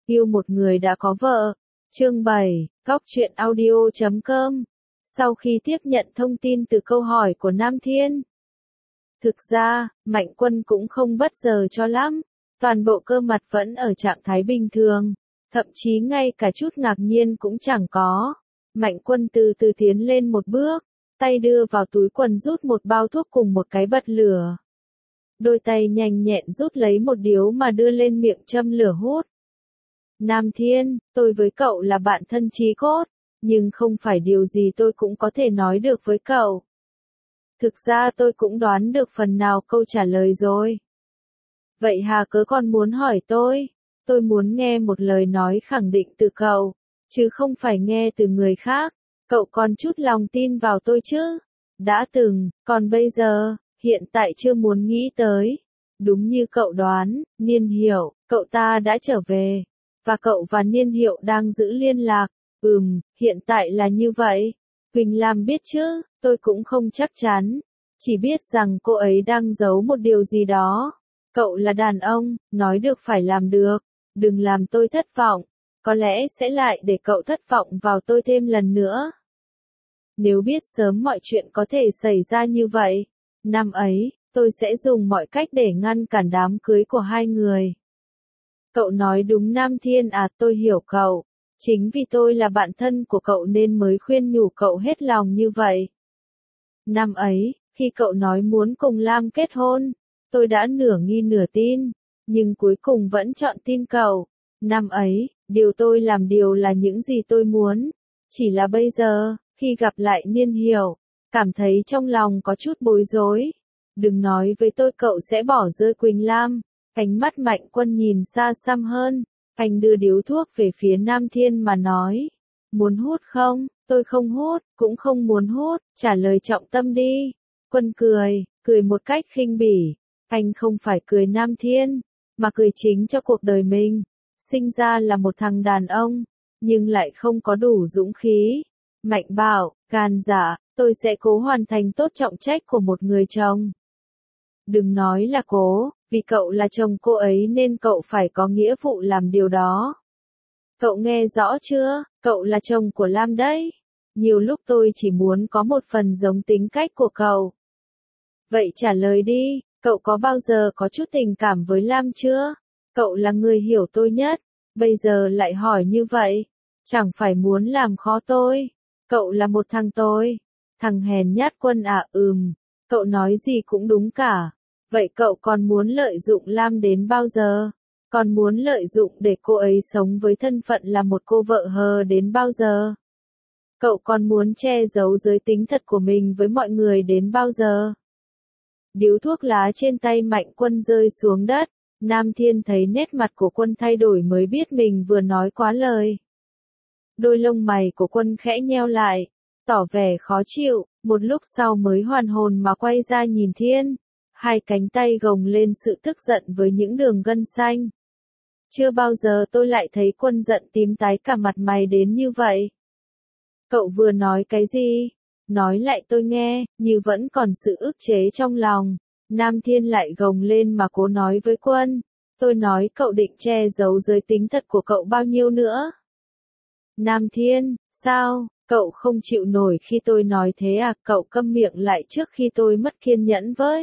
Yêu một người đã có vợ. Chương 7, goctruyện audio.com. Sau khi tiếp nhận thông tin từ câu hỏi của Nam Thiên. Thực ra, Mạnh Quân cũng không bất giờ cho lắm. Toàn bộ cơ mặt vẫn ở trạng thái bình thường. Thậm chí ngay cả chút ngạc nhiên cũng chẳng có. Mạnh Quân từ từ tiến lên một bước. Tay đưa vào túi quần rút một bao thuốc cùng một cái bật lửa. Đôi tay nhanh nhẹn rút lấy một điếu mà đưa lên miệng châm lửa hút. Nam Thiên, tôi với cậu là bạn thân chí cốt, nhưng không phải điều gì tôi cũng có thể nói được với cậu. Thực ra tôi cũng đoán được phần nào câu trả lời rồi. Vậy hà cớ còn muốn hỏi tôi muốn nghe một lời nói khẳng định từ cậu, chứ không phải nghe từ người khác. Cậu còn chút lòng tin vào tôi chứ? Đã từng, còn bây giờ, hiện tại chưa muốn nghĩ tới. Đúng như cậu đoán, Niên Hiệu, cậu ta đã trở về. Và cậu và Niên Hiệu đang giữ liên lạc. Hiện tại là như vậy. Huỳnh Lam biết chứ, tôi cũng không chắc chắn. Chỉ biết rằng cô ấy đang giấu một điều gì đó. Cậu là đàn ông, nói được phải làm được. Đừng làm tôi thất vọng. Có lẽ sẽ lại để cậu thất vọng vào tôi thêm lần nữa. Nếu biết sớm mọi chuyện có thể xảy ra như vậy, năm ấy, tôi sẽ dùng mọi cách để ngăn cản đám cưới của hai người. Cậu nói đúng Nam Thiên à, tôi hiểu cậu. Chính vì tôi là bạn thân của cậu nên mới khuyên nhủ cậu hết lòng như vậy. Năm ấy, khi cậu nói muốn cùng Lam kết hôn, tôi đã nửa nghi nửa tin, nhưng cuối cùng vẫn chọn tin cậu. Năm ấy, điều tôi làm điều là những gì tôi muốn. Chỉ là bây giờ, khi gặp lại Niên Hiểu, cảm thấy trong lòng có chút bối rối. Đừng nói với tôi cậu sẽ bỏ rơi Quỳnh Lam. Ánh mắt Mạnh Quân nhìn xa xăm hơn. Anh đưa điếu thuốc về phía Nam Thiên mà nói. Muốn hút không? Tôi không hút, cũng không muốn hút. Trả lời trọng tâm đi. Quân cười một cách khinh bỉ. Anh không phải cười Nam Thiên, mà cười chính cho cuộc đời mình. Sinh ra là một thằng đàn ông, nhưng lại không có đủ dũng khí. Mạnh bạo, gan dạ, tôi sẽ cố hoàn thành tốt trọng trách của một người chồng. Đừng nói là cố, vì cậu là chồng cô ấy nên cậu phải có nghĩa vụ làm điều đó. Cậu nghe rõ chưa, cậu là chồng của Lam đấy. Nhiều lúc tôi chỉ muốn có một phần giống tính cách của cậu. Vậy trả lời đi, cậu có bao giờ có chút tình cảm với Lam chưa? Cậu là người hiểu tôi nhất, bây giờ lại hỏi như vậy. Chẳng phải muốn làm khó tôi. Cậu là một thằng tôi. Thằng hèn nhát Quân à, cậu nói gì cũng đúng cả. Vậy cậu còn muốn lợi dụng Lam đến bao giờ? Còn muốn lợi dụng để cô ấy sống với thân phận là một cô vợ hờ đến bao giờ? Cậu còn muốn che giấu giới tính thật của mình với mọi người đến bao giờ? Điếu thuốc lá trên tay Mạnh Quân rơi xuống đất. Nam Thiên thấy nét mặt của Quân thay đổi mới biết mình vừa nói quá lời. Đôi lông mày của Quân khẽ nheo lại, tỏ vẻ khó chịu, một lúc sau mới hoàn hồn mà quay ra nhìn Thiên. Hai cánh tay gồng lên sự tức giận với những đường gân xanh. Chưa bao giờ tôi lại thấy Quân giận tím tái cả mặt mày đến như vậy. Cậu vừa nói cái gì? Nói lại tôi nghe, như vẫn còn sự ức chế trong lòng. Nam Thiên lại gồng lên mà cố nói với Quân. Tôi nói cậu định che giấu giới tính thật của cậu bao nhiêu nữa? Nam Thiên, sao, cậu không chịu nổi khi tôi nói thế à? Cậu câm miệng lại trước khi tôi mất kiên nhẫn với.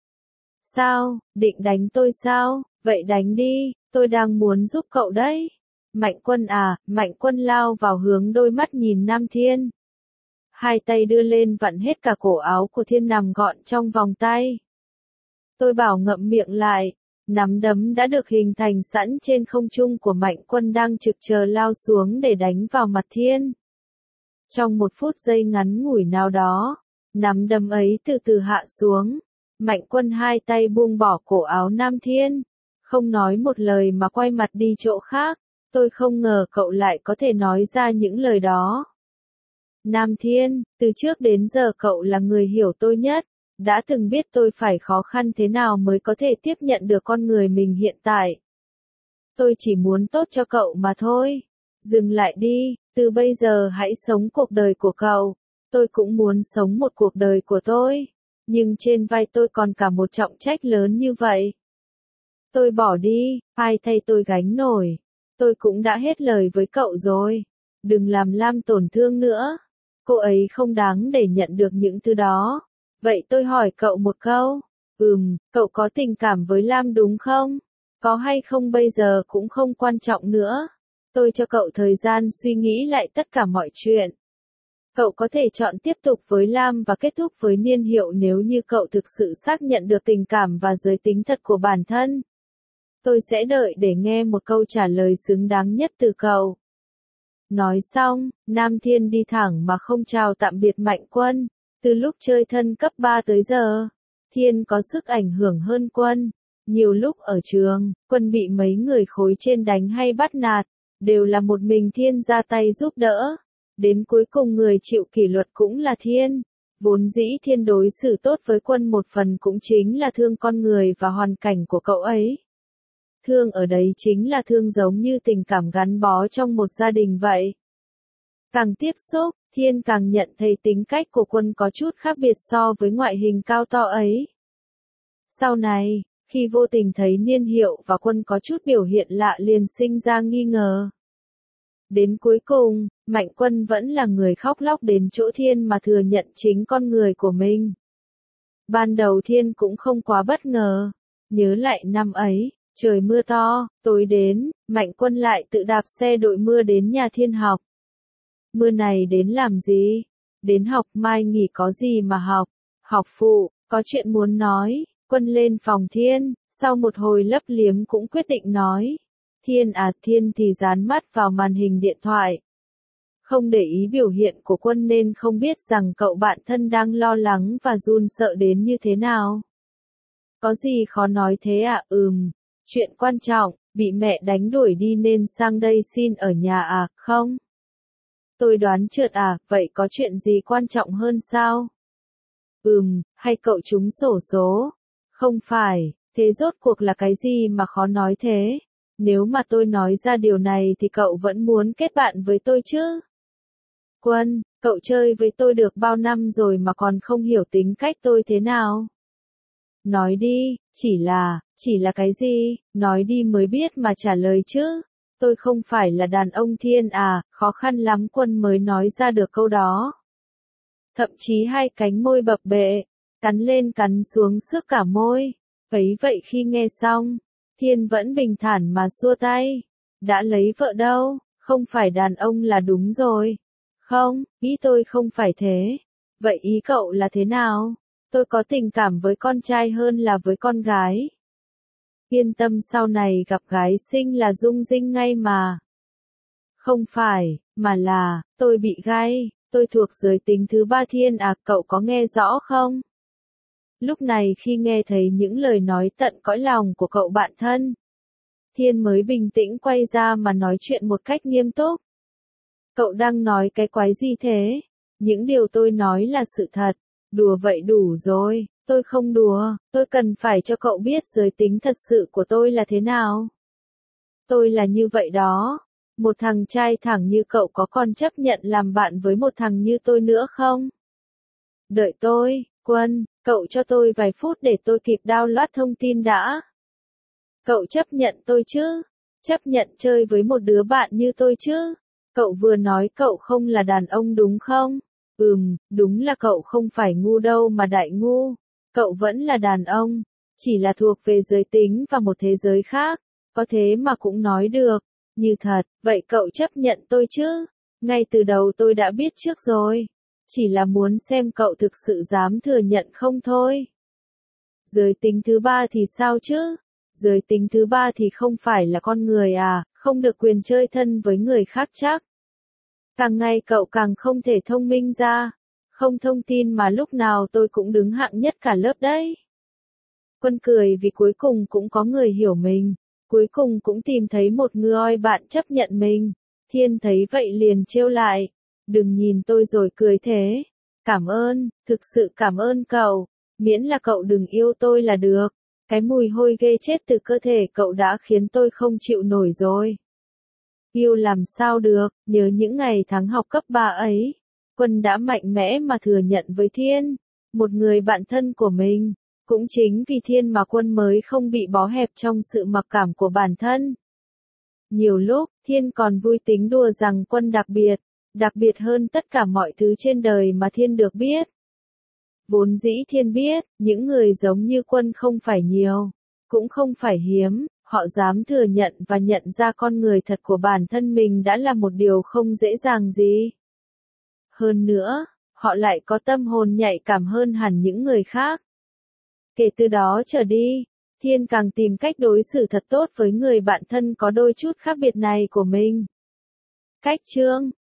Sao, định đánh tôi sao? Vậy đánh đi, tôi đang muốn giúp cậu đấy. Mạnh Quân à, Mạnh Quân lao vào hướng đôi mắt nhìn Nam Thiên. Hai tay đưa lên vặn hết cả cổ áo của Thiên nằm gọn trong vòng tay. Tôi bảo ngậm miệng lại, nắm đấm đã được hình thành sẵn trên không trung của Mạnh Quân đang trực chờ lao xuống để đánh vào mặt Thiên. Trong một phút giây ngắn ngủi nào đó, nắm đấm ấy từ từ hạ xuống. Mạnh Quân hai tay buông bỏ cổ áo Nam Thiên, không nói một lời mà quay mặt đi chỗ khác. Tôi không ngờ cậu lại có thể nói ra những lời đó. Nam Thiên, từ trước đến giờ cậu là người hiểu tôi nhất, đã từng biết tôi phải khó khăn thế nào mới có thể tiếp nhận được con người mình hiện tại. Tôi chỉ muốn tốt cho cậu mà thôi. Dừng lại đi, từ bây giờ hãy sống cuộc đời của cậu. Tôi cũng muốn sống một cuộc đời của tôi. Nhưng trên vai tôi còn cả một trọng trách lớn như vậy. Tôi bỏ đi, ai thay tôi gánh nổi. Tôi cũng đã hết lời với cậu rồi. Đừng làm Lam tổn thương nữa. Cô ấy không đáng để nhận được những thứ đó. Vậy tôi hỏi cậu một câu. Cậu có tình cảm với Lam đúng không? Có hay không bây giờ cũng không quan trọng nữa. Tôi cho cậu thời gian suy nghĩ lại tất cả mọi chuyện. Cậu có thể chọn tiếp tục với Lam và kết thúc với Niên Hiệu nếu như cậu thực sự xác nhận được tình cảm và giới tính thật của bản thân. Tôi sẽ đợi để nghe một câu trả lời xứng đáng nhất từ cậu. Nói xong, Nam Thiên đi thẳng mà không chào tạm biệt Mạnh Quân. Từ lúc chơi thân cấp 3 tới giờ, Thiên có sức ảnh hưởng hơn Quân. Nhiều lúc ở trường, Quân bị mấy người khối trên đánh hay bắt nạt, đều là một mình Thiên ra tay giúp đỡ. Đến cuối cùng người chịu kỷ luật cũng là Thiên. Vốn dĩ Thiên đối xử tốt với Quân một phần cũng chính là thương con người và hoàn cảnh của cậu ấy. Thương ở đấy chính là thương giống như tình cảm gắn bó trong một gia đình vậy. Càng tiếp xúc, Thiên càng nhận thấy tính cách của Quân có chút khác biệt so với ngoại hình cao to ấy. Sau này, khi vô tình thấy Niên Hiệu và Quân có chút biểu hiện lạ liền sinh ra nghi ngờ. Đến cuối cùng, Mạnh Quân vẫn là người khóc lóc đến chỗ Thiên mà thừa nhận chính con người của mình. Ban đầu Thiên cũng không quá bất ngờ. Nhớ lại năm ấy, trời mưa to, tối đến, Mạnh Quân lại tự đạp xe đội mưa đến nhà Thiên học. Mưa này đến làm gì? Đến học, mai nghỉ có gì mà học? Học phụ, có chuyện muốn nói. Quân lên phòng Thiên, sau một hồi lấp liếm cũng quyết định nói. Thiên thì dán mắt vào màn hình điện thoại. Không để ý biểu hiện của Quân nên không biết rằng cậu bạn thân đang lo lắng và run sợ đến như thế nào. Có gì khó nói thế à? Chuyện quan trọng, bị mẹ đánh đuổi đi nên sang đây xin ở nhà à? Không. Tôi đoán trượt à? Vậy có chuyện gì quan trọng hơn sao? Hay cậu trúng xổ số? Không phải, thế rốt cuộc là cái gì mà khó nói thế? Nếu mà tôi nói ra điều này thì cậu vẫn muốn kết bạn với tôi chứ? Quân, cậu chơi với tôi được bao năm rồi mà còn không hiểu tính cách tôi thế nào? Nói đi, chỉ là cái gì? Nói đi mới biết mà trả lời chứ. Tôi không phải là đàn ông Thiên à? Khó khăn lắm Quân mới nói ra được câu đó. Thậm chí hai cánh môi bập bẹ, cắn lên cắn xuống xước cả môi. Ấy vậy khi nghe xong, Thiên vẫn bình thản mà xua tay. Đã lấy vợ đâu, không phải đàn ông là đúng rồi. Không, ý tôi không phải thế. Vậy ý cậu là thế nào? Tôi có tình cảm với con trai hơn là với con gái. Yên tâm, sau này gặp gái xinh là rung rinh ngay mà. Không phải, mà là, tôi bị gay, tôi thuộc giới tính thứ 3 Thiên à, cậu có nghe rõ không? Lúc này khi nghe thấy những lời nói tận cõi lòng của cậu bạn thân, Thiên mới bình tĩnh quay ra mà nói chuyện một cách nghiêm túc. Cậu đang nói cái quái gì thế? Những điều tôi nói là sự thật. Đùa vậy đủ rồi, tôi không đùa, tôi cần phải cho cậu biết giới tính thật sự của tôi là thế nào. Tôi là như vậy đó. Một thằng trai thẳng như cậu có còn chấp nhận làm bạn với một thằng như tôi nữa không? Đợi tôi, Quân, cậu cho tôi vài phút để tôi kịp download thông tin đã. Cậu chấp nhận tôi chứ? Chấp nhận chơi với một đứa bạn như tôi chứ? Cậu vừa nói cậu không là đàn ông đúng không? Đúng là cậu không phải ngu đâu mà đại ngu. Cậu vẫn là đàn ông, chỉ là thuộc về giới tính và một thế giới khác. Có thế mà cũng nói được. Như thật, vậy cậu chấp nhận tôi chứ? Ngay từ đầu tôi đã biết trước rồi. Chỉ là muốn xem cậu thực sự dám thừa nhận không thôi. Giới tính thứ 3 thì sao chứ? Giới tính thứ 3 thì không phải là con người à, không được quyền chơi thân với người khác chắc. Càng ngày cậu càng không thể thông minh ra. Không thông tin mà lúc nào tôi cũng đứng hạng nhất cả lớp đấy. Quân cười vì cuối cùng cũng có người hiểu mình. Cuối cùng cũng tìm thấy một người bạn chấp nhận mình. Thiên thấy vậy liền trêu lại. Đừng nhìn tôi rồi cười thế. Cảm ơn, thực sự cảm ơn cậu. Miễn là cậu đừng yêu tôi là được. Cái mùi hôi ghê chết từ cơ thể cậu đã khiến tôi không chịu nổi rồi. Yêu làm sao được, nhớ những ngày tháng học cấp 3 ấy. Quân đã mạnh mẽ mà thừa nhận với Thiên, một người bạn thân của mình. Cũng chính vì Thiên mà Quân mới không bị bó hẹp trong sự mặc cảm của bản thân. Nhiều lúc, Thiên còn vui tính đùa rằng Quân đặc biệt hơn tất cả mọi thứ trên đời mà Thiên được biết. Vốn dĩ Thiên biết, những người giống như Quân không phải nhiều, cũng không phải hiếm, họ dám thừa nhận và nhận ra con người thật của bản thân mình đã là một điều không dễ dàng gì. Hơn nữa, họ lại có tâm hồn nhạy cảm hơn hẳn những người khác. Kể từ đó trở đi, Thiên càng tìm cách đối xử thật tốt với người bạn thân có đôi chút khác biệt này của mình. Cách chương